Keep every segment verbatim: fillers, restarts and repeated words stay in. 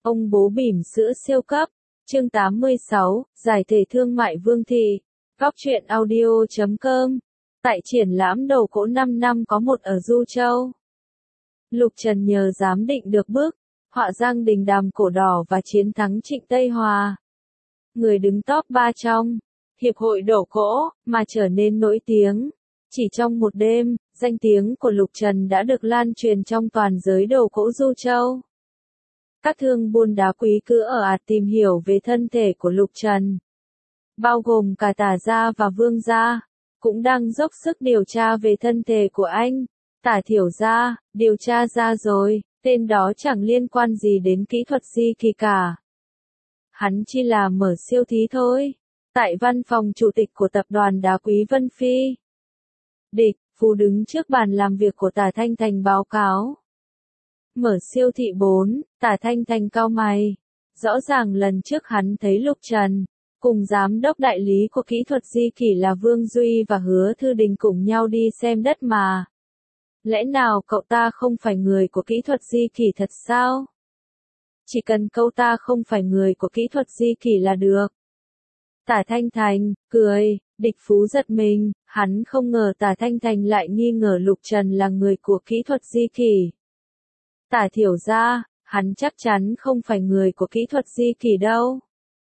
Ông bố bỉm sữa siêu cấp. Chương tám mươi sáu, giải thể thương mại Vương Thị. Góc truyện audio chấm com. Tại triển lãm đồ cỗ năm năm có một ở Du Châu. Lục Trần nhờ giám định được bức họa Giang Đình Đàm cổ đỏ và chiến thắng Trịnh Tây Hòa. Người đứng top ba trong Hiệp hội đồ cỗ, mà trở nên nổi tiếng. Chỉ trong một đêm, danh tiếng của Lục Trần đã được lan truyền trong toàn giới đồ cỗ Du Châu. Các thương buôn đá quý cứ ở ạt tìm hiểu về thân thể của Lục Trần, bao gồm cả Tả gia và Vương gia, cũng đang dốc sức điều tra về thân thể của anh. Tả Thiểu gia, điều tra ra rồi, tên đó chẳng liên quan gì đến kỹ thuật di kỳ cả. Hắn chỉ là mở siêu thí thôi. Tại văn phòng chủ tịch của tập đoàn đá quý Vân Phi, Địch Phú đứng trước bàn làm việc của Tả Thanh Thành báo cáo. Mở siêu thị bốn, Tả Thanh Thành cau mày. Rõ ràng lần trước hắn thấy Lục Trần cùng giám đốc đại lý của kỹ thuật di kỷ là Vương Duy và Hứa Thư Đình cùng nhau đi xem đất mà. Lẽ nào cậu ta không phải người của kỹ thuật di kỷ thật sao? Chỉ cần cậu ta không phải người của kỹ thuật di kỷ là được. Tả Thanh Thành cười. Địch Phú giật mình, hắn không ngờ Tả Thanh Thành lại nghi ngờ Lục Trần là người của kỹ thuật di kỷ. Tả Thiểu gia, hắn chắc chắn không phải người của kỹ thuật di kỷ đâu.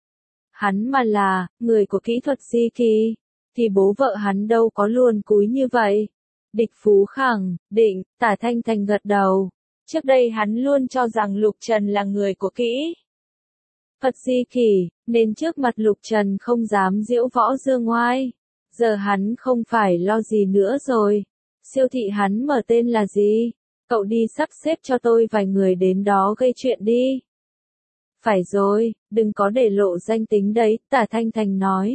Hắn mà là người của kỹ thuật di kỷ, thì bố vợ hắn đâu có luồn cúi như vậy. Địch Phú khẳng định. Tả Thanh Thành gật đầu. Trước đây hắn luôn cho rằng Lục Trần là người của kỹ thuật di kỷ, nên trước mặt Lục Trần không dám diễu võ dương ngoai. Giờ hắn không phải lo gì nữa rồi. Siêu thị hắn mở tên là gì? Cậu đi sắp xếp cho tôi vài người đến đó gây chuyện đi. Phải rồi, đừng có để lộ danh tính đấy, Tả Thanh Thành nói.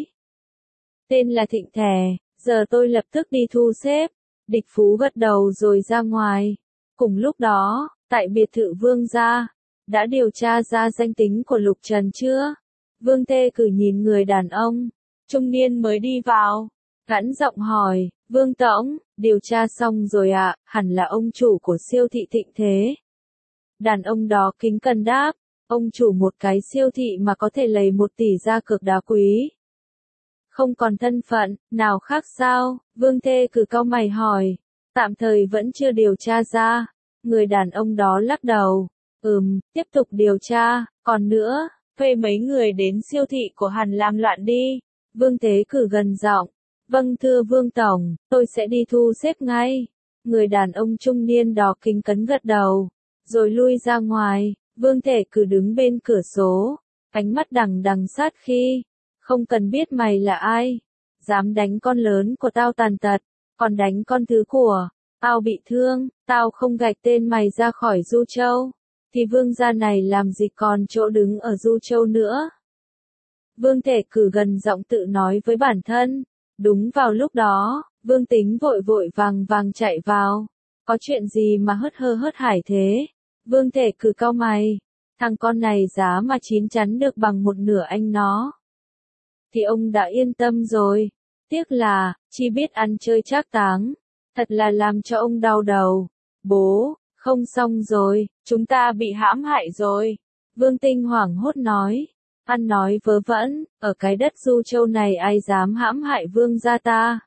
Tên là Thịnh Thẻ, giờ tôi lập tức đi thu xếp. Địch Phú gật đầu rồi ra ngoài. Cùng lúc đó, tại biệt thự Vương gia, đã điều tra ra danh tính của Lục Trần chưa? Vương Tê Cử nhìn người đàn ông trung niên mới đi vào, gẵn giọng hỏi. Vương tổng, điều tra xong rồi ạ, à, hẳn là ông chủ của siêu thị Thịnh Thế. Đàn ông đó kính cẩn đáp. Ông chủ một cái siêu thị mà có thể lầy một tỷ ra cược đá quý, không còn thân phận nào khác sao? Vương Thê Cử cau mày hỏi. Tạm thời vẫn chưa điều tra ra. Người đàn ông đó lắc đầu. Ừm, tiếp tục điều tra. Còn nữa, thuê mấy người đến siêu thị của hắn làm loạn đi. Vương Thế Cử gần giọng. Vâng thưa Vương tổng, tôi sẽ đi thu xếp ngay. Người đàn ông trung niên đó kính cẩn gật đầu, rồi lui ra ngoài. Vương Thế Cử đứng bên cửa sổ, ánh mắt đằng đằng sát khí. Không cần biết mày là ai, dám đánh con lớn của tao tàn tật, còn đánh con thứ của tao bị thương, tao không gạch tên mày ra khỏi Du Châu, thì Vương gia này làm gì còn chỗ đứng ở Du Châu nữa. Vương Thế Cử gần giọng tự nói với bản thân. Đúng vào lúc đó, Vương Tính vội vội vàng vàng chạy vào. Có chuyện gì mà hớt hơ hớt hải thế? Vương Thế Cử cau mày. Thằng con này giá mà chín chắn được bằng một nửa anh nó, thì ông đã yên tâm rồi. Tiếc là, chỉ biết ăn chơi trác táng. Thật là làm cho ông đau đầu. Bố, không xong rồi, chúng ta bị hãm hại rồi. Vương Tinh hoảng hốt nói. Ăn nói vớ vẩn, ở cái đất Du Châu này ai dám hãm hại Vương gia ta?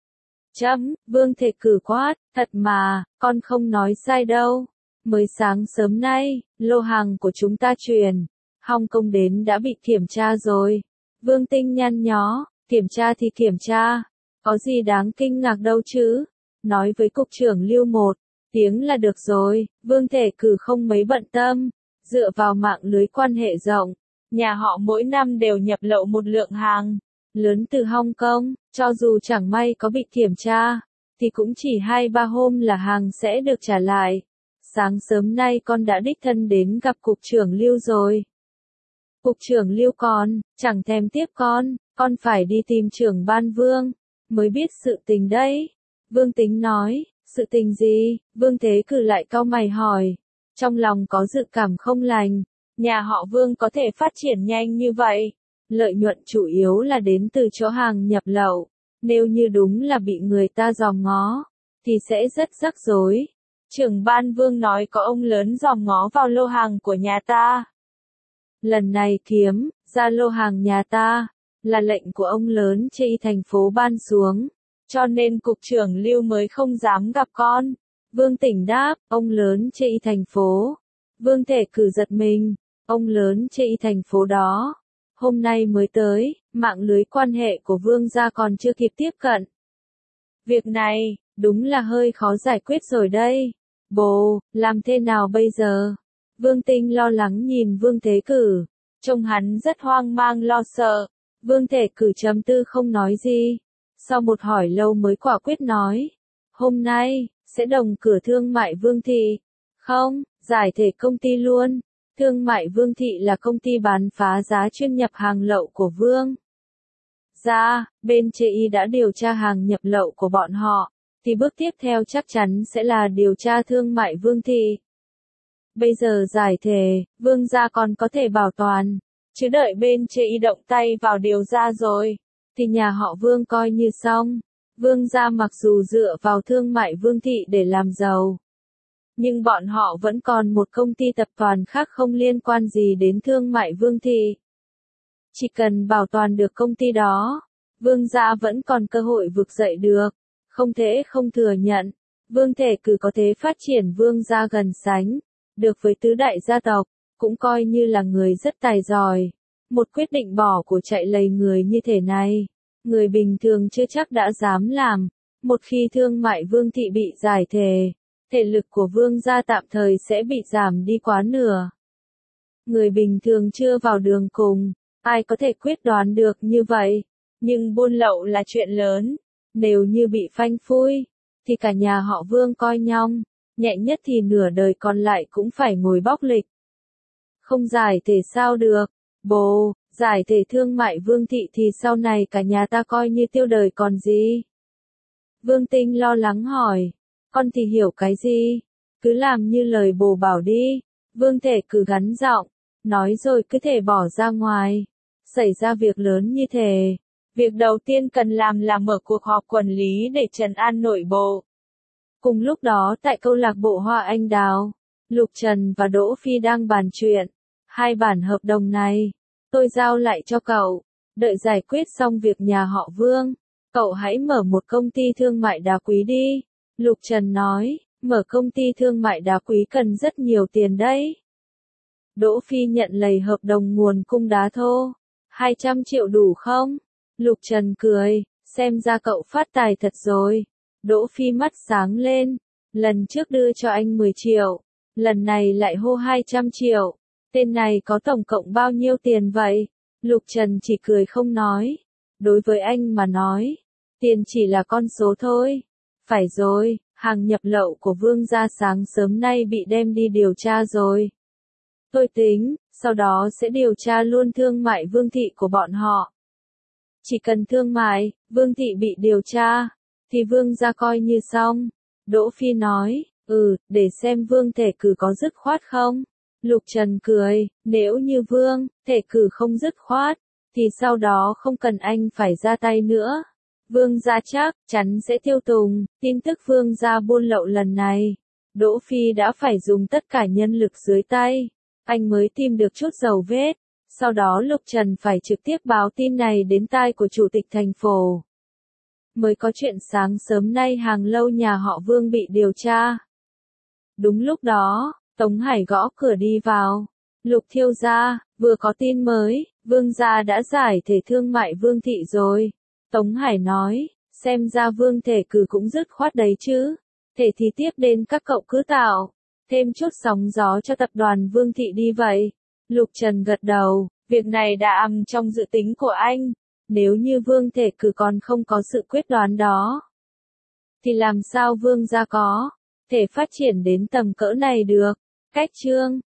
Chấm, Vương Thế Cử quát. Thật mà, con không nói sai đâu. Mới sáng sớm nay, lô hàng của chúng ta chuyển Hong Kong đến đã bị kiểm tra rồi. Vương Tinh nhăn nhó. Kiểm tra thì kiểm tra, có gì đáng kinh ngạc đâu chứ. Nói với cục trưởng Lưu một tiếng là được rồi. Vương Thế Cử không mấy bận tâm. Dựa vào mạng lưới quan hệ rộng, nhà họ mỗi năm đều nhập lậu một lượng hàng lớn từ Hong Kong. Cho dù chẳng may có bị kiểm tra, thì cũng chỉ hai ba hôm là hàng sẽ được trả lại. Sáng sớm nay con đã đích thân đến gặp cục trưởng Lưu rồi. Cục trưởng Lưu còn chẳng thèm tiếp con, con phải đi tìm trưởng ban Vương mới biết sự tình đấy. Vương Tính nói. Sự tình gì? Vương Thế Cử lại cau mày hỏi. Trong lòng có dự cảm không lành. Nhà họ Vương có thể phát triển nhanh như vậy, lợi nhuận chủ yếu là đến từ chỗ hàng nhập lậu. Nếu như đúng là bị người ta dòm ngó, thì sẽ rất rắc rối. Trưởng ban Vương nói có ông lớn dòm ngó vào lô hàng của nhà ta. lần này kiếm, ra lô hàng nhà ta, là lệnh của ông lớn chê y thành phố ban xuống, cho nên cục trưởng Lưu mới không dám gặp con. Vương Tỉnh đáp, ông lớn chê y thành phố. Vương Thể Cử giật mình, ông lớn chê y thành phố đó. Hôm nay mới tới, mạng lưới quan hệ của Vương gia còn chưa kịp tiếp cận. Việc này, đúng là hơi khó giải quyết rồi đây. Bố, làm thế nào bây giờ? Vương Tinh lo lắng nhìn Vương Thế Cử, trông hắn rất hoang mang lo sợ. Vương Thể Cử chấm tư không nói gì. Sau một hỏi lâu mới quả quyết nói. Hôm nay, sẽ đồng cửa thương mại Vương Thị. Không, giải thể công ty luôn. Thương mại Vương Thị là công ty bán phá giá chuyên nhập hàng lậu của Vương gia. Bên chê y đã điều tra hàng nhập lậu của bọn họ. Thì bước tiếp theo chắc chắn sẽ là điều tra thương mại Vương Thị. Bây giờ giải thể, Vương gia còn có thể bảo toàn. Chứ đợi bên chê y động tay vào điều ra rồi, thì nhà họ Vương coi như xong. Vương gia mặc dù dựa vào thương mại Vương Thị để làm giàu, nhưng bọn họ vẫn còn một công ty tập đoàn khác không liên quan gì đến thương mại Vương Thị. Chỉ cần bảo toàn được công ty đó, Vương gia vẫn còn cơ hội vực dậy được. Không thể không thừa nhận, Vương Thể Cử có thể phát triển Vương gia gần sánh được với tứ đại gia tộc, cũng coi như là người rất tài giỏi. Một quyết định bỏ của chạy lầy người như thế này, người bình thường chưa chắc đã dám làm. Một khi thương mại Vương Thị bị giải thể, thể lực của Vương gia tạm thời sẽ bị giảm đi quá nửa. Người bình thường chưa vào đường cùng, ai có thể quyết đoán được như vậy. Nhưng buôn lậu là chuyện lớn, nếu như bị phanh phui, thì cả nhà họ Vương coi nhong, nhẹ nhất thì nửa đời còn lại cũng phải ngồi bóc lịch. Không giải thể sao được, bố, giải thể thương mại Vương Thị thì sau này cả nhà ta coi như tiêu đời còn gì. Vương Tinh lo lắng hỏi, con thì hiểu cái gì, cứ làm như lời bố bảo đi. Vương Thể Cử gắn giọng, nói rồi cứ thể bỏ ra ngoài. Xảy ra việc lớn như thế, việc đầu tiên cần làm là mở cuộc họp quản lý để trấn an nội bộ. Cùng lúc đó tại câu lạc bộ Hoa Anh Đào, Lục Trần và Đỗ Phi đang bàn chuyện. Hai bản hợp đồng này, tôi giao lại cho cậu. Đợi giải quyết xong việc nhà họ Vương, cậu hãy mở một công ty thương mại đá quý đi. Lục Trần nói, mở công ty thương mại đá quý cần rất nhiều tiền đấy. Đỗ Phi nhận lấy hợp đồng nguồn cung đá thô. hai trăm triệu đủ không? Lục Trần cười, xem ra cậu phát tài thật rồi. Đỗ Phi mắt sáng lên, lần trước đưa cho anh mười triệu, lần này lại hô hai trăm triệu. Tên này có tổng cộng bao nhiêu tiền vậy? Lục Trần chỉ cười không nói. Đối với anh mà nói, tiền chỉ là con số thôi. Phải rồi, hàng nhập lậu của Vương gia sáng sớm nay bị đem đi điều tra rồi. Tôi tính, sau đó sẽ điều tra luôn thương mại Vương Thị của bọn họ. Chỉ cần thương mại, Vương Thị bị điều tra, thì Vương gia coi như xong. Đỗ Phi nói, ừ, để xem Vương Thể Cử có dứt khoát không. Lục Trần cười, nếu như Vương Thể Cử không dứt khoát, thì sau đó không cần anh phải ra tay nữa. Vương gia chắc chắn sẽ tiêu tùng. Tin tức Vương gia buôn lậu lần này, Đỗ Phi đã phải dùng tất cả nhân lực dưới tay, anh mới tìm được chút dấu vết. Sau đó Lục Trần phải trực tiếp báo tin này đến tai của chủ tịch thành phố. Mới có chuyện sáng sớm nay hàng lâu nhà họ Vương bị điều tra. Đúng lúc đó, Tống Hải gõ cửa đi vào. Lục thiếu gia, vừa có tin mới, Vương gia đã giải thể thương mại Vương Thị rồi. Tống Hải nói, xem ra Vương Thể Cử cũng dứt khoát đấy chứ. Thể thì tiếp đến các cậu cứ tạo thêm chút sóng gió cho tập đoàn Vương Thị đi vậy. Lục Trần gật đầu, việc này đã ằm trong dự tính của anh. Nếu như Vương Thể Cử còn không có sự quyết đoán đó, thì làm sao Vương gia có thể phát triển đến tầm cỡ này được. Cách chương